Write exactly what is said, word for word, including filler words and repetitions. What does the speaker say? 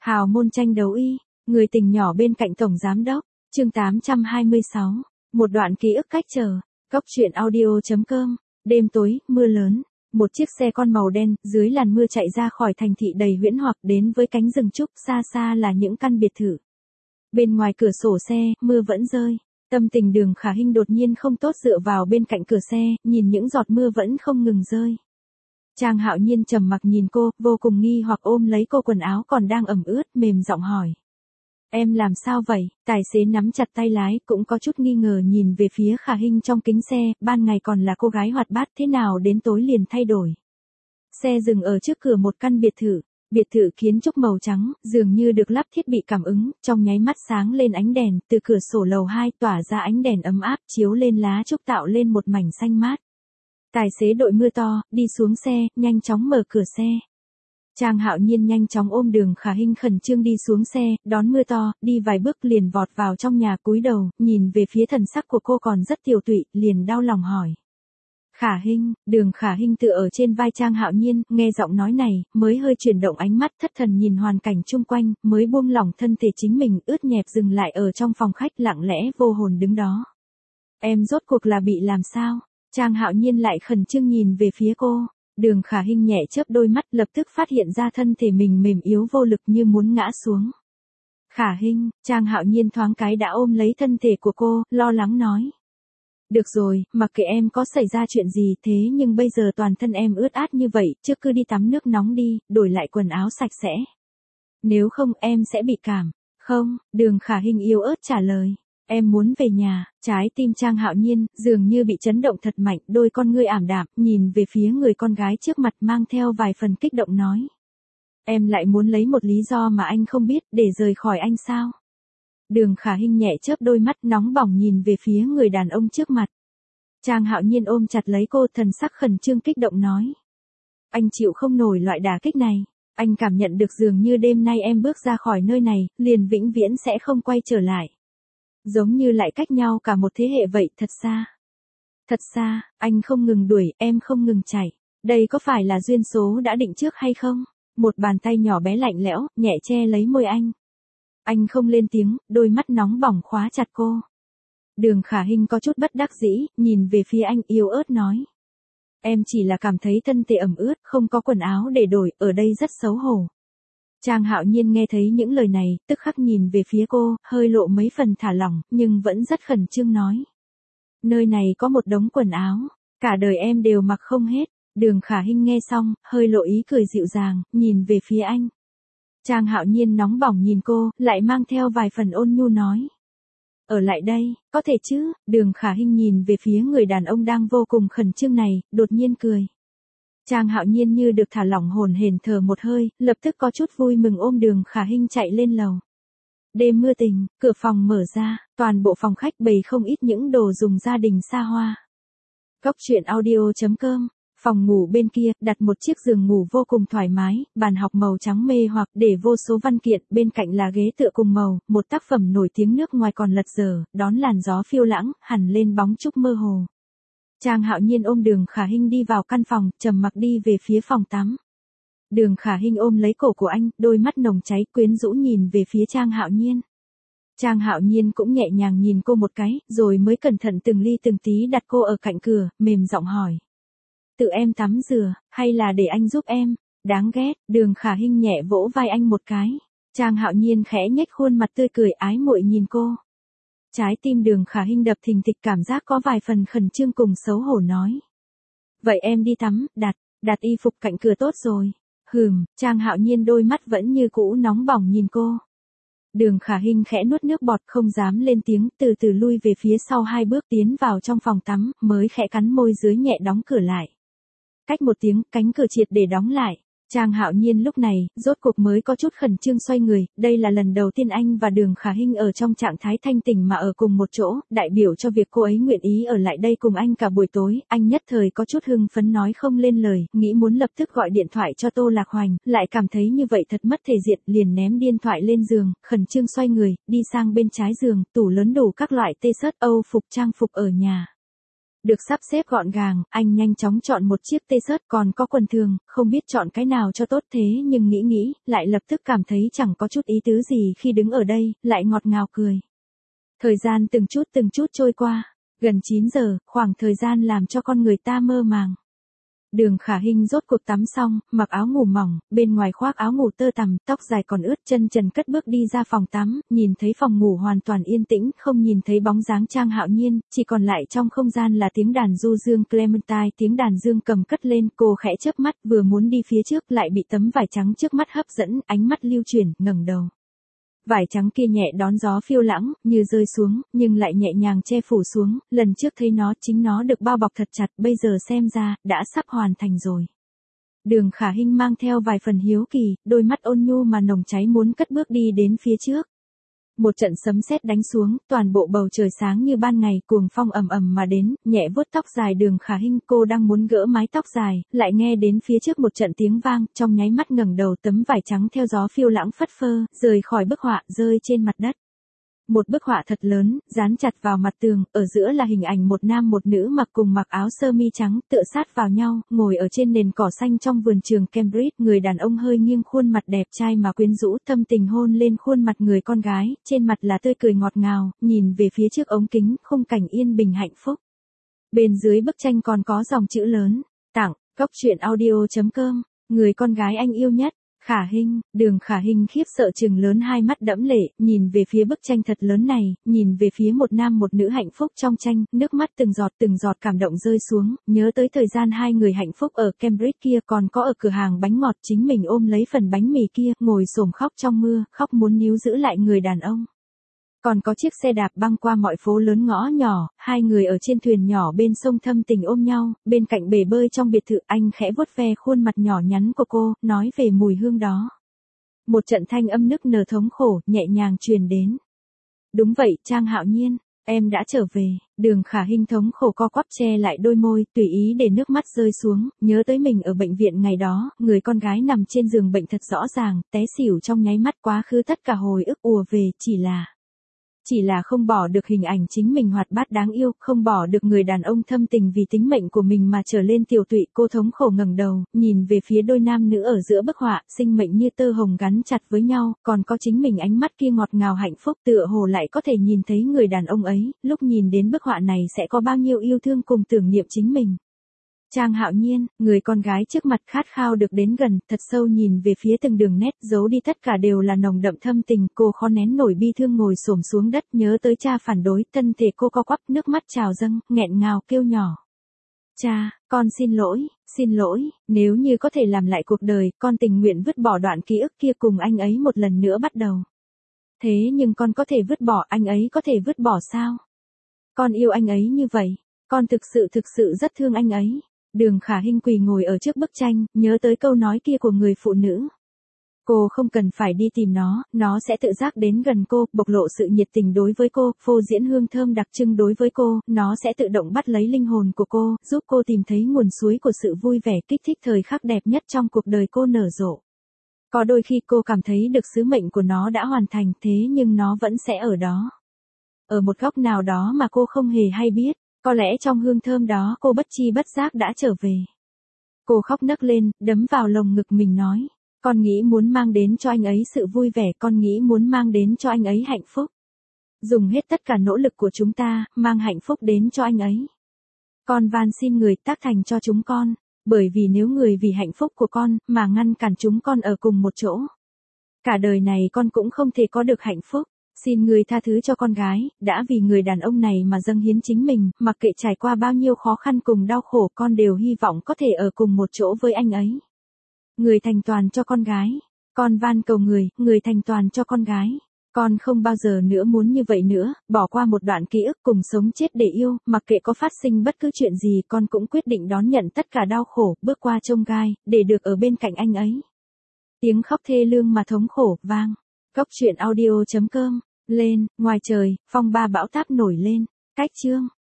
Hào môn tranh đấu y, người tình nhỏ bên cạnh tổng giám đốc, chương tám trăm hai mươi sáu, một đoạn ký ức cách chờ, Cốc truyện audio.com, đêm tối, mưa lớn, một chiếc xe con màu đen, dưới làn mưa chạy ra khỏi thành thị đầy huyễn hoặc đến với cánh rừng trúc, xa xa là những căn biệt thự. Bên ngoài cửa sổ xe, mưa vẫn rơi, tâm tình Đường Khả Hinh đột nhiên không tốt dựa vào bên cạnh cửa xe, nhìn những giọt mưa vẫn không ngừng rơi. Trang Hạo Nhiên trầm mặc nhìn cô, vô cùng nghi hoặc ôm lấy cô quần áo còn đang ẩm ướt, mềm giọng hỏi. Em làm sao vậy? Tài xế nắm chặt tay lái, cũng có chút nghi ngờ nhìn về phía Khả Hinh trong kính xe, ban ngày còn là cô gái hoạt bát thế nào đến tối liền thay đổi. Xe dừng ở trước cửa một căn biệt thự, biệt thự kiến trúc màu trắng, dường như được lắp thiết bị cảm ứng, trong nháy mắt sáng lên ánh đèn, từ cửa sổ lầu hai tỏa ra ánh đèn ấm áp chiếu lên lá trúc tạo lên một mảnh xanh mát. Tài xế đội mưa to, đi xuống xe, nhanh chóng mở cửa xe. Trang Hạo Nhiên nhanh chóng ôm Đường Khả Hinh khẩn trương đi xuống xe, đón mưa to, đi vài bước liền vọt vào trong nhà cúi đầu, nhìn về phía thần sắc của cô còn rất tiều tụy, liền đau lòng hỏi. Khả Hinh, Đường Khả Hinh tựa ở trên vai Trang Hạo Nhiên, nghe giọng nói này, mới hơi chuyển động ánh mắt thất thần nhìn hoàn cảnh chung quanh, mới buông lỏng thân thể chính mình ướt nhẹp dừng lại ở trong phòng khách lặng lẽ vô hồn đứng đó. Em rốt cuộc là bị làm sao? Trang Hạo Nhiên lại khẩn trương nhìn về phía cô. Đường Khả Hinh nhẹ chớp đôi mắt lập tức phát hiện ra thân thể mình mềm yếu vô lực như muốn ngã xuống. Khả Hinh, Trang Hạo Nhiên thoáng cái đã ôm lấy thân thể của cô, lo lắng nói. Được rồi, mặc kệ em có xảy ra chuyện gì thế nhưng bây giờ toàn thân em ướt át như vậy, trước cứ đi tắm nước nóng đi, đổi lại quần áo sạch sẽ. Nếu không em sẽ bị cảm. Không, Đường Khả Hinh yếu ớt trả lời. Em muốn về nhà. Trái tim Trang Hạo Nhiên dường như bị chấn động thật mạnh, đôi con ngươi ảm đạm, nhìn về phía người con gái trước mặt mang theo vài phần kích động nói. Em lại muốn lấy một lý do mà anh không biết để rời khỏi anh sao? Đường Khả Hinh nhẹ chớp đôi mắt nóng bỏng nhìn về phía người đàn ông trước mặt. Trang Hạo Nhiên ôm chặt lấy cô, thần sắc khẩn trương kích động nói. Anh chịu không nổi loại đả kích này. Anh cảm nhận được dường như đêm nay em bước ra khỏi nơi này, liền vĩnh viễn sẽ không quay trở lại. Giống như lại cách nhau cả một thế hệ vậy, thật xa. Thật xa, anh không ngừng đuổi, em không ngừng chạy. Đây có phải là duyên số đã định trước hay không? Một bàn tay nhỏ bé lạnh lẽo, nhẹ che lấy môi anh. Anh không lên tiếng, đôi mắt nóng bỏng khóa chặt cô. Đường Khả Hinh có chút bất đắc dĩ, nhìn về phía anh yếu ớt nói. Em chỉ là cảm thấy thân thể ẩm ướt, không có quần áo để đổi, ở đây rất xấu hổ. Trang Hạo Nhiên nghe thấy những lời này, tức khắc nhìn về phía cô, hơi lộ mấy phần thả lỏng, nhưng vẫn rất khẩn trương nói. Nơi này có một đống quần áo, cả đời em đều mặc không hết. Đường Khả Hinh nghe xong, hơi lộ ý cười dịu dàng, nhìn về phía anh. Trang Hạo Nhiên nóng bỏng nhìn cô, lại mang theo vài phần ôn nhu nói. Ở lại đây, có thể chứ? Đường Khả Hinh nhìn về phía người đàn ông đang vô cùng khẩn trương này, đột nhiên cười. Trang Hạo Nhiên như được thả lỏng hồn hển thở một hơi, lập tức có chút vui mừng ôm Đường Khả Hinh chạy lên lầu. Đêm mưa tình, cửa phòng mở ra, toàn bộ phòng khách bày không ít những đồ dùng gia đình xa hoa. Cốc truyện audio.com, phòng ngủ bên kia, đặt một chiếc giường ngủ vô cùng thoải mái, bàn học màu trắng mê hoặc để vô số văn kiện, bên cạnh là ghế tựa cùng màu, một tác phẩm nổi tiếng nước ngoài còn lật dở, đón làn gió phiêu lãng, hằn lên bóng trúc mơ hồ. Trang Hạo Nhiên ôm Đường Khả Hinh đi vào căn phòng, trầm mặc đi về phía phòng tắm. Đường Khả Hinh ôm lấy cổ của anh, đôi mắt nồng cháy quyến rũ nhìn về phía Trang Hạo Nhiên. Trang Hạo Nhiên cũng nhẹ nhàng nhìn cô một cái, rồi mới cẩn thận từng ly từng tí đặt cô ở cạnh cửa, mềm giọng hỏi. Tự em tắm rửa, hay là để anh giúp em? Đáng ghét, Đường Khả Hinh nhẹ vỗ vai anh một cái. Trang Hạo Nhiên khẽ nhếch khuôn mặt tươi cười ái muội nhìn cô. Trái tim Đường Khả Hinh đập thình thịch, cảm giác có vài phần khẩn trương cùng xấu hổ nói. Vậy em đi tắm, đặt, đặt y phục cạnh cửa tốt rồi. Hừm, Trang Hạo Nhiên đôi mắt vẫn như cũ nóng bỏng nhìn cô. Đường Khả Hinh khẽ nuốt nước bọt không dám lên tiếng, từ từ lui về phía sau hai bước tiến vào trong phòng tắm, mới khẽ cắn môi dưới nhẹ đóng cửa lại. Cách một tiếng, cánh cửa triệt để đóng lại. Trang Hạo Nhiên lúc này, rốt cuộc mới có chút khẩn trương xoay người, đây là lần đầu tiên anh và Đường Khả Hinh ở trong trạng thái thanh tỉnh mà ở cùng một chỗ, đại biểu cho việc cô ấy nguyện ý ở lại đây cùng anh cả buổi tối, anh nhất thời có chút hưng phấn nói không lên lời, nghĩ muốn lập tức gọi điện thoại cho Tô Lạc Hoành, lại cảm thấy như vậy thật mất thể diện, liền ném điện thoại lên giường, khẩn trương xoay người, đi sang bên trái giường, tủ lớn đủ các loại tê-shirts, Âu phục trang phục ở nhà. Được sắp xếp gọn gàng, anh nhanh chóng chọn một chiếc t-shirt còn có quần thường, không biết chọn cái nào cho tốt thế nhưng nghĩ nghĩ, lại lập tức cảm thấy chẳng có chút ý tứ gì khi đứng ở đây, lại ngọt ngào cười. Thời gian từng chút từng chút trôi qua, gần chín giờ, khoảng thời gian làm cho con người ta mơ màng. Đường Khả Hinh rốt cuộc tắm xong, mặc áo ngủ mỏng, bên ngoài khoác áo ngủ tơ tằm, tóc dài còn ướt, chân trần cất bước đi ra phòng tắm, nhìn thấy phòng ngủ hoàn toàn yên tĩnh, không nhìn thấy bóng dáng Trang Hạo Nhiên, chỉ còn lại trong không gian là tiếng đàn du dương Clementine, tiếng đàn dương cầm cất lên, cô khẽ chớp mắt, vừa muốn đi phía trước lại bị tấm vải trắng trước mắt hấp dẫn, ánh mắt lưu chuyển, ngẩng đầu. Vải trắng kia nhẹ đón gió phiêu lãng, như rơi xuống, nhưng lại nhẹ nhàng che phủ xuống, lần trước thấy nó chính nó được bao bọc thật chặt, bây giờ xem ra, đã sắp hoàn thành rồi. Đường Khả Hinh mang theo vài phần hiếu kỳ, đôi mắt ôn nhu mà nồng cháy muốn cất bước đi đến phía trước. Một trận sấm sét đánh xuống, toàn bộ bầu trời sáng như ban ngày, cuồng phong ầm ầm mà đến, nhẹ vuốt tóc dài Đường Khả Hinh, cô đang muốn gỡ mái tóc dài, lại nghe đến phía trước một trận tiếng vang, trong nháy mắt ngẩng đầu, tấm vải trắng theo gió phiêu lãng phất phơ, rời khỏi bức họa, rơi trên mặt đất. Một bức họa thật lớn, dán chặt vào mặt tường, ở giữa là hình ảnh một nam một nữ mặc cùng mặc áo sơ mi trắng, tựa sát vào nhau, ngồi ở trên nền cỏ xanh trong vườn trường Cambridge, người đàn ông hơi nghiêng khuôn mặt đẹp trai mà quyến rũ, thâm tình hôn lên khuôn mặt người con gái, trên mặt là tươi cười ngọt ngào, nhìn về phía trước ống kính, khung cảnh yên bình hạnh phúc. Bên dưới bức tranh còn có dòng chữ lớn, tặng, cốc truyện audio chấm com, người con gái anh yêu nhất. Khả Hinh, Đường Khả Hinh khiếp sợ trừng lớn hai mắt đẫm lệ, nhìn về phía bức tranh thật lớn này, nhìn về phía một nam một nữ hạnh phúc trong tranh, nước mắt từng giọt từng giọt cảm động rơi xuống, nhớ tới thời gian hai người hạnh phúc ở Cambridge kia, còn có ở cửa hàng bánh ngọt chính mình ôm lấy phần bánh mì kia, ngồi xổm khóc trong mưa, khóc muốn níu giữ lại người đàn ông. Còn có chiếc xe đạp băng qua mọi phố lớn ngõ nhỏ, hai người ở trên thuyền nhỏ bên sông thâm tình ôm nhau, bên cạnh bể bơi trong biệt thự, anh khẽ vuốt ve khuôn mặt nhỏ nhắn của cô, nói về mùi hương đó. Một trận thanh âm nức nở thống khổ, nhẹ nhàng truyền đến. Đúng vậy, Trang Hạo Nhiên, em đã trở về. Đường Khả Hinh thống khổ co quắp che lại đôi môi, tùy ý để nước mắt rơi xuống, nhớ tới mình ở bệnh viện ngày đó, người con gái nằm trên giường bệnh thật rõ ràng, té xỉu trong nháy mắt, quá khứ tất cả hồi ức ùa về, chỉ là... Chỉ là không bỏ được hình ảnh chính mình hoạt bát đáng yêu, không bỏ được người đàn ông thâm tình vì tính mệnh của mình mà trở lên tiểu tụy. Cô thống khổ ngẩng đầu, nhìn về phía đôi nam nữ ở giữa bức họa, sinh mệnh như tơ hồng gắn chặt với nhau, còn có chính mình ánh mắt kia ngọt ngào hạnh phúc, tựa hồ lại có thể nhìn thấy người đàn ông ấy, lúc nhìn đến bức họa này sẽ có bao nhiêu yêu thương cùng tưởng niệm chính mình. Trang Hạo Nhiên, người con gái trước mặt khát khao được đến gần, thật sâu nhìn về phía từng đường nét, giấu đi tất cả đều là nồng đậm thâm tình, cô khó nén nổi bi thương ngồi xổm xuống đất, nhớ tới cha phản đối, thân thể cô co quắp, nước mắt trào dâng, nghẹn ngào kêu nhỏ. Cha, con xin lỗi, xin lỗi, nếu như có thể làm lại cuộc đời, con tình nguyện vứt bỏ đoạn ký ức kia cùng anh ấy một lần nữa bắt đầu. Thế nhưng con có thể vứt bỏ, anh ấy có thể vứt bỏ sao? Con yêu anh ấy như vậy, con thực sự thực sự rất thương anh ấy. Đường Khả Hinh quỳ ngồi ở trước bức tranh, nhớ tới câu nói kia của người phụ nữ. Cô không cần phải đi tìm nó, nó sẽ tự giác đến gần cô, bộc lộ sự nhiệt tình đối với cô, phô diễn hương thơm đặc trưng đối với cô, nó sẽ tự động bắt lấy linh hồn của cô, giúp cô tìm thấy nguồn suối của sự vui vẻ, kích thích thời khắc đẹp nhất trong cuộc đời cô nở rộ. Có đôi khi cô cảm thấy được sứ mệnh của nó đã hoàn thành, thế nhưng nó vẫn sẽ ở đó. Ở một góc nào đó mà cô không hề hay biết. Có lẽ trong hương thơm đó cô bất chi bất giác đã trở về. Cô khóc nấc lên, đấm vào lồng ngực mình nói. Con nghĩ muốn mang đến cho anh ấy sự vui vẻ, con nghĩ muốn mang đến cho anh ấy hạnh phúc. Dùng hết tất cả nỗ lực của chúng ta, mang hạnh phúc đến cho anh ấy. Con van xin người tác thành cho chúng con, bởi vì nếu người vì hạnh phúc của con mà ngăn cản chúng con ở cùng một chỗ. Cả đời này con cũng không thể có được hạnh phúc. Xin người tha thứ cho con gái, đã vì người đàn ông này mà dâng hiến chính mình, mặc kệ trải qua bao nhiêu khó khăn cùng đau khổ, con đều hy vọng có thể ở cùng một chỗ với anh ấy. Người thành toàn cho con gái, con van cầu người, người thành toàn cho con gái. Con không bao giờ nữa muốn như vậy nữa, bỏ qua một đoạn ký ức cùng sống chết để yêu, mặc kệ có phát sinh bất cứ chuyện gì, con cũng quyết định đón nhận tất cả đau khổ, bước qua chông gai, để được ở bên cạnh anh ấy. Tiếng khóc thê lương mà thống khổ, vang. Cốc truyện audio chấm com. Lên, ngoài trời, phong ba bão táp nổi lên. Cách chương.